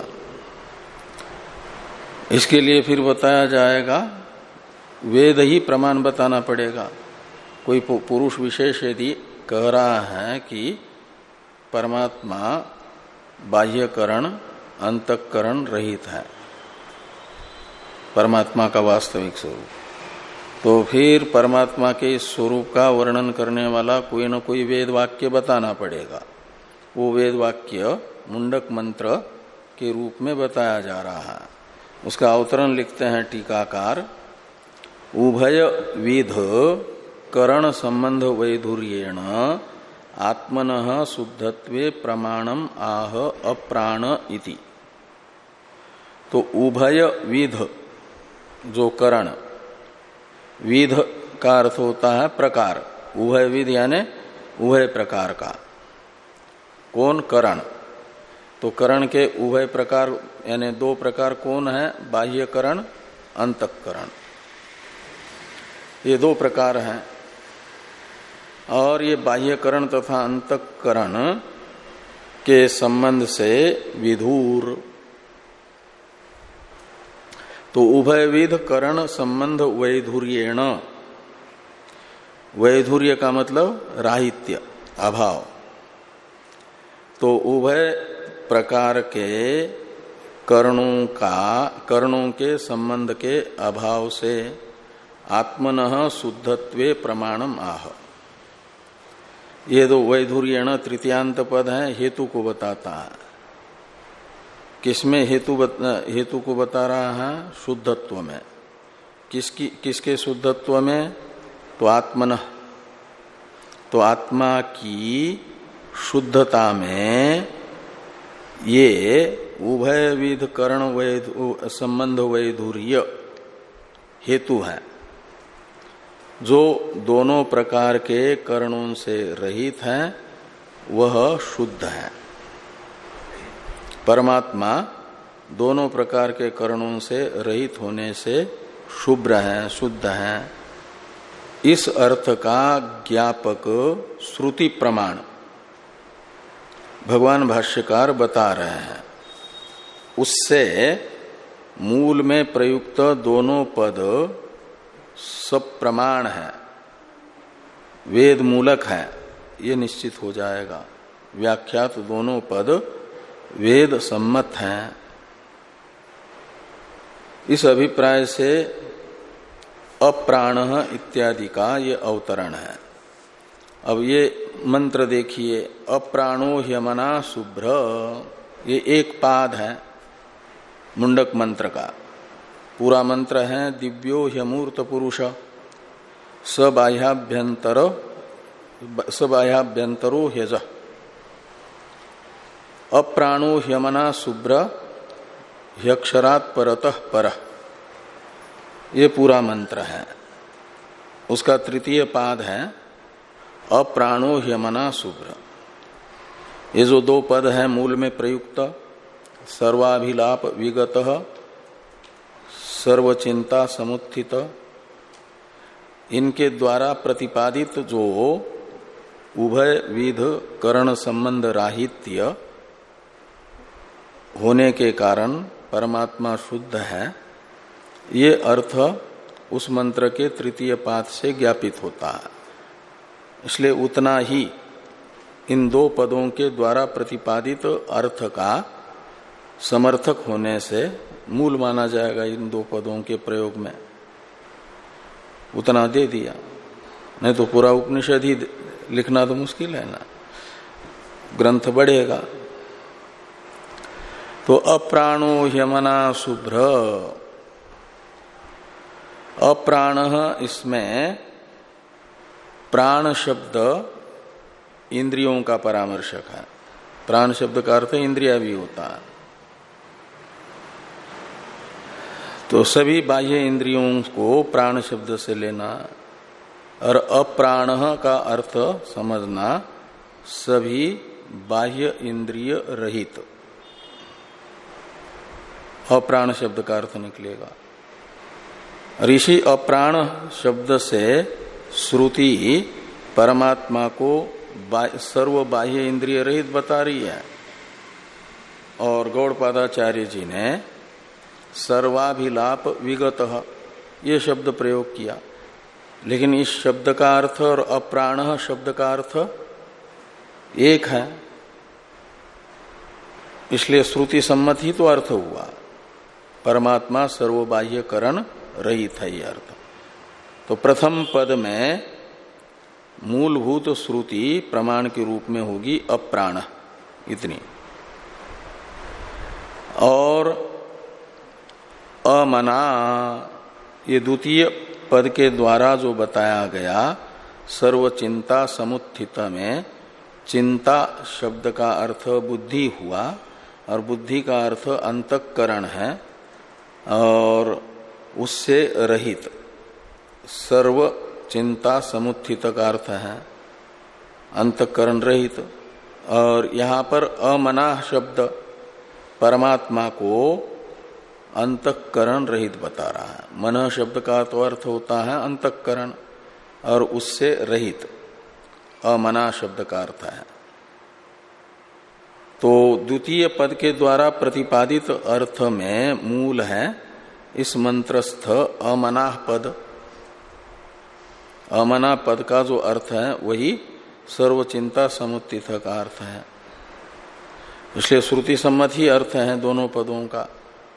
इसके लिए फिर बताया जाएगा, वेद ही प्रमाण बताना पड़ेगा। कोई पुरुष विशेष यदि कह रहा है कि परमात्मा बाह्यकरण अंतःकरण रहित है, परमात्मा का वास्तविक स्वरूप, तो फिर परमात्मा के इस स्वरूप का वर्णन करने वाला कोई न कोई वेद वाक्य बताना पड़ेगा। वो वेद वाक्य मुंडक मंत्र के रूप में बताया जा रहा है। उसका अवतरण लिखते हैं टीकाकार, उभय विध करण संबंध वैधुर्येण आत्मनः शुद्धत्वे प्रमाणम आह अप्राण इति। तो उभय विध जो करण, विध का अर्थ होता है प्रकार, उभय विध यानी उभय प्रकार का। कौन? करण। तो करण के उभय प्रकार यानी दो प्रकार कौन है? बाह्यकरण, अंतःकरण, ये दो प्रकार हैं। और ये बाह्यकरण तथा अंतःकरण के संबंध से विधुर, तो उभयविध करण संबंध वैधुर्येण, वैधुर्य का मतलब राहित्य, अभाव। तो उभय प्रकार के कर्णों का, कर्णों के संबंध के अभाव से आत्मनः शुद्धत्वे प्रमाणम आह। ये दो वैधुर्येण तृतीयांत पद है, हेतु को बताता है। किसमें हेतु बता, हेतु को बता रहा है? शुद्धत्व में। किसकी, किसके शुद्धत्व में? तो आत्मनः, तो आत्मा की शुद्धता में ये उभयविध करण वैध संबंध वैधुर्य हेतु है। जो दोनों प्रकार के कर्णों से रहित है वह शुद्ध है। परमात्मा दोनों प्रकार के कर्णों से रहित होने से शुभ्र है, शुद्ध है। इस अर्थ का ज्ञापक श्रुति प्रमाण भगवान भाष्यकार बता रहे हैं। उससे मूल में प्रयुक्त दोनों पद सब प्रमाण है, वेद मूलक है, ये निश्चित हो जाएगा। व्याख्यात दोनों पद वेद सम्मत हैं। इस अभिप्राय से अप्राण इत्यादि का ये अवतरण है। अब ये मंत्र देखिए, अप्राणो ह्यमना शुभ्र, ये एक पाद है मुंडक मंत्र का। पूरा मंत्र है दिव्यो ह्यमूर्त पुरुष सबाह्याभ्यंतर सबाह्याभ्यंतरो ह्यज। अप्राणो ह्यमना शुभ्र ह्यक्षरात् परतः परः, ये पूरा मंत्र है। उसका तृतीय पाद है अप्राणो ह्यमना शुभ्र। ये जो दो पद हैं मूल में प्रयुक्त, सर्वाभिलाप विगतः सर्वचिंता समुत्थित, इनके द्वारा प्रतिपादित जो उभय विध करण संबंध राहित्य होने के कारण परमात्मा शुद्ध है, ये अर्थ उस मंत्र के तृतीय पाद से ज्ञापित होता है। इसलिए उतना ही इन दो पदों के द्वारा प्रतिपादित अर्थ का समर्थक होने से मूल माना जाएगा। इन दो पदों के प्रयोग में उतना दे दिया, नहीं तो पूरा उपनिषद ही लिखना तो मुश्किल है ना, ग्रंथ बढ़ेगा। तो अप्राणो ह्यमना शुभ्र, अप्राण इसमें प्राण शब्द इंद्रियों का परामर्शक है। प्राण शब्द का अर्थ इंद्रिया भी होता है। तो सभी बाह्य इंद्रियों को प्राण शब्द से लेना और अप्राण का अर्थ समझना सभी बाह्य इंद्रिय रहित, अप्राण शब्द का अर्थ निकलेगा। ऋषि अप्राण शब्द से श्रुति परमात्मा को बा, सर्व बाह्य इंद्रिय रहित बता रही है, और गौड़पादाचार्य जी ने सर्वाभिलाप विगतः ये शब्द प्रयोग किया। लेकिन इस शब्द का अर्थ और अप्राण शब्द का अर्थ एक है, इसलिए श्रुति सम्मत ही तो अर्थ हुआ। परमात्मा सर्वबाह्यकरण रहित है ये अर्थ। तो प्रथम पद में मूलभूत श्रुति प्रमाण के रूप में होगी अप्राण इतनी, और अमना ये द्वितीय पद के द्वारा जो बताया गया सर्वचिंता समुत्थित में चिंता शब्द का अर्थ बुद्धि हुआ, और बुद्धि का अर्थ अंतःकरण है, और उससे रहित सर्व चिंता समुत्थित का अर्थ है अंतःकरण रहित। और यहाँ पर अमना शब्द परमात्मा को अंतःकरण रहित बता रहा है। मन शब्द का तो अर्थ होता है अंतःकरण, और उससे रहित अमना शब्द का अर्थ है। तो द्वितीय पद के द्वारा प्रतिपादित अर्थ में मूल है इस मंत्रस्थ अमनाह पद। अमना पद का जो अर्थ है वही सर्वचिंता समुत्थित का अर्थ है, इसलिए श्रुति सम्मत ही अर्थ है दोनों पदों का।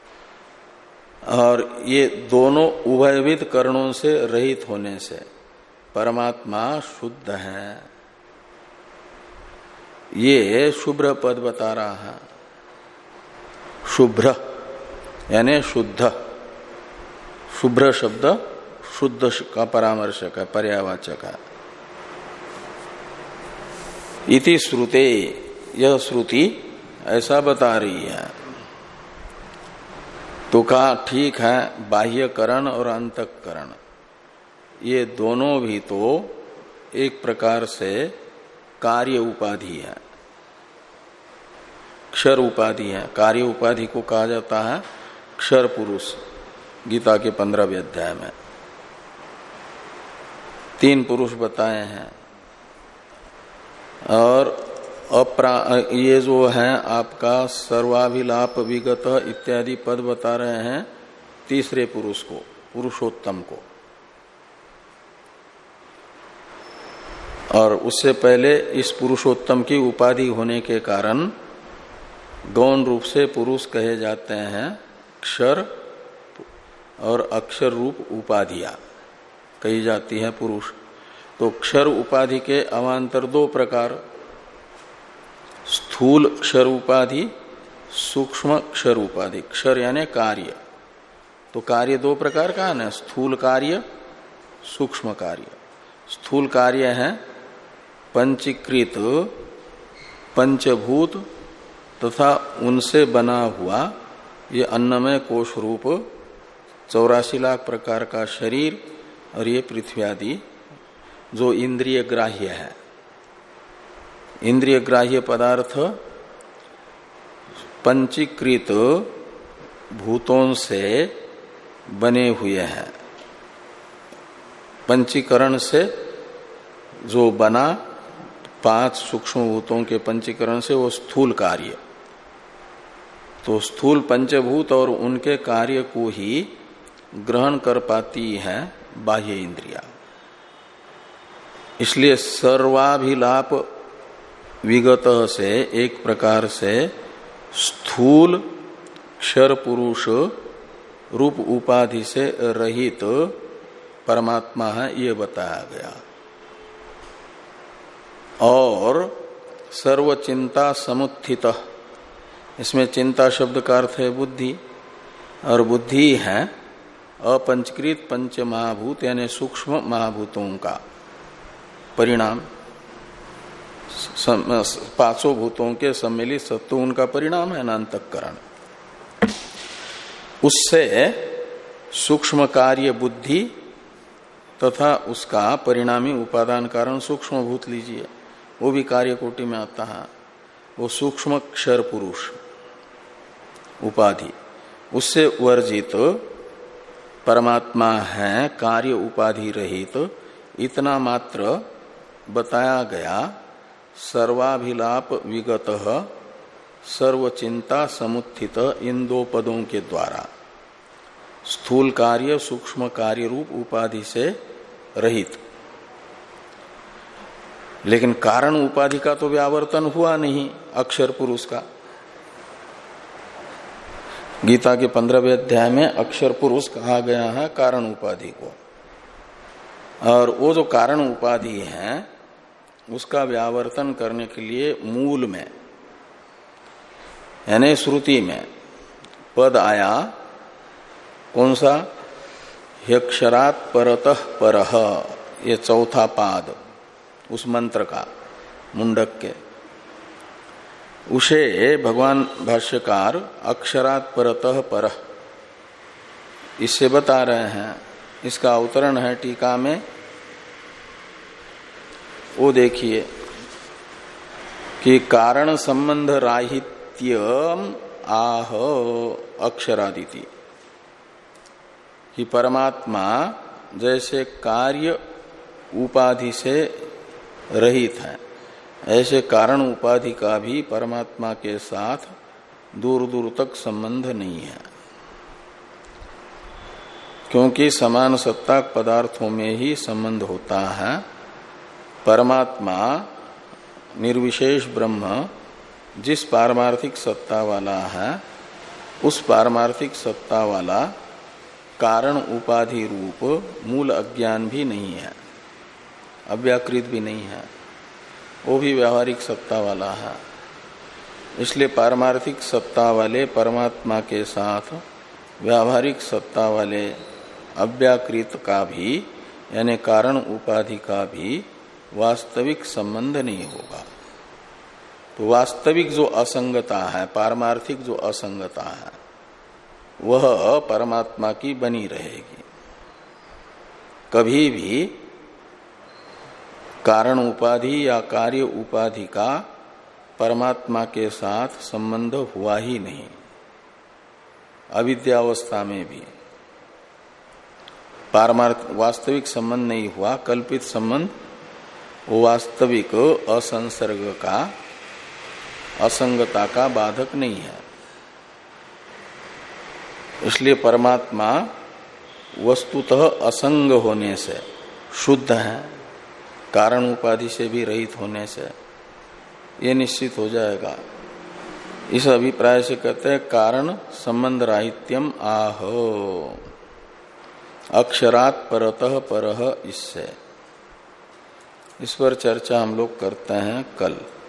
और ये दोनों उभयविध करणों से रहित होने से परमात्मा शुद्ध है, ये शुभ्र पद बता रहा है। शुभ्र यानी शुद्ध, शुभ्र शब्द शुद्ध का परामर्शक है, पर्यावाचक है। इति श्रुते, यह श्रुति ऐसा बता रही है। तो कहा ठीक है, बाह्यकरण और अंतःकरण ये दोनों भी तो एक प्रकार से कार्य उपाधि है, क्षर उपाधि है। कार्य उपाधि को कहा जाता है क्षर पुरुष। गीता के पंद्रहवें अध्याय में तीन पुरुष बताए हैं, और अपरा ये जो है आपका सर्वाभिलाप विगत इत्यादि पद बता रहे हैं तीसरे पुरुष को, पुरुषोत्तम को। और उससे पहले इस पुरुषोत्तम की उपाधि होने के कारण गौण रूप से पुरुष कहे जाते हैं क्षर, और अक्षर रूप उपाधियां कही जाती है पुरुष। तो क्षर उपाधि के अवान्तर दो प्रकार, स्थूल क्षर उपाधि, सूक्ष्म क्षर उपाधि। क्षर यानी कार्य, तो कार्य दो प्रकार का है ना, स्थूल कार्य, सूक्ष्म कार्य। स्थूल कार्य है पंचीकृत पंचभूत तथा उनसे बना हुआ ये अन्नमय कोश रूप चौरासी लाख प्रकार का शरीर, और ये पृथ्वी आदि जो इंद्रिय ग्राह्य है। इंद्रिय ग्राह्य पदार्थ पंचीकृत भूतों से बने हुए हैं। पंचीकरण से जो बना पांच सूक्ष्म भूतों के पंचीकरण से वो स्थूल कार्य। तो स्थूल पंचभूत और उनके कार्य को ही ग्रहण कर पाती है बाह्य इंद्रिया। इसलिए सर्वाभिलाप विगत से एक प्रकार से स्थूल क्षर पुरुष रूप उपाधि से रहित परमात्मा है, ये बताया गया। और सर्वचिंता समुत्थित, इसमें चिंता शब्द का अर्थ है बुद्धि, और बुद्धि है अपंचकृत पंच महाभूत यानी सूक्ष्म महाभूतों का परिणाम, पांचों भूतों के सम्मिलित सत्व उनका परिणाम है ना अंतःकरण। उससे सूक्ष्म कार्य बुद्धि तथा उसका परिणामी उपादान कारण सूक्ष्म भूत लीजिए, वो भी कार्य कोटि में आता है। वो सूक्ष्म क्षर पुरुष उपाधि, उससे वर्जित परमात्मा है कार्य उपाधि रहित, तो इतना मात्र बताया गया। सर्वाभिलाप विगतः सर्वचिंता समुत्थित इन दो पदों के द्वारा स्थूल कार्य सूक्ष्म कार्य रूप उपाधि से रहित। लेकिन कारण उपाधि का तो व्यावर्तन हुआ नहीं अक्षर पुरुष का। गीता के पंद्रहवें अध्याय में अक्षर पुरुष कहा गया है कारण उपाधि को, और वो जो कारण उपाधि है उसका व्यावर्तन करने के लिए मूल में यानी श्रुति में पद आया कौन सा, ह्यक्षरात् परतः परः, ये चौथा पाद उस मंत्र का मुंडक के, उसे भगवान भाष्यकार अक्षरात् परतः परः इससे बता रहे हैं। इसका अवतरण है टीका में, वो देखिए कि कारण संबंध राहित्यम आह अक्षरादिति, कि परमात्मा जैसे कार्य उपाधि से रहित है, ऐसे कारण उपाधि का भी परमात्मा के साथ दूर दूर तक संबंध नहीं है, क्योंकि समान सत्ताक पदार्थों में ही संबंध होता है। परमात्मा निर्विशेष ब्रह्म जिस पारमार्थिक सत्ता वाला है, उस पारमार्थिक सत्ता वाला कारण उपाधि रूप मूल अज्ञान भी नहीं है, अव्याकृत भी नहीं है, वो भी व्यावहारिक सत्ता वाला है। इसलिए पारमार्थिक सत्ता वाले परमात्मा के साथ व्यावहारिक सत्ता वाले अव्याकृत का भी यानी कारण उपाधि का भी वास्तविक संबंध नहीं होगा। तो वास्तविक जो असंगता है, पारमार्थिक जो असंगता है, वह परमात्मा की बनी रहेगी। कभी भी कारण उपाधि या कार्य उपाधि का परमात्मा के साथ संबंध हुआ ही नहीं। अविद्यावस्था में भी पारमार्थ वास्तविक संबंध नहीं हुआ, कल्पित संबंध वो वास्तविक असंसर्ग का असंगता का बाधक नहीं है। इसलिए परमात्मा वस्तुतः असंग होने से शुद्ध है, कारण उपाधि से भी रहित होने से ये निश्चित हो जाएगा। इस अभिप्राय से कहते हैं कारण संबंध राहित्यम आहो अक्षरात् परतः परः। इससे इस पर चर्चा हम लोग करते हैं कल।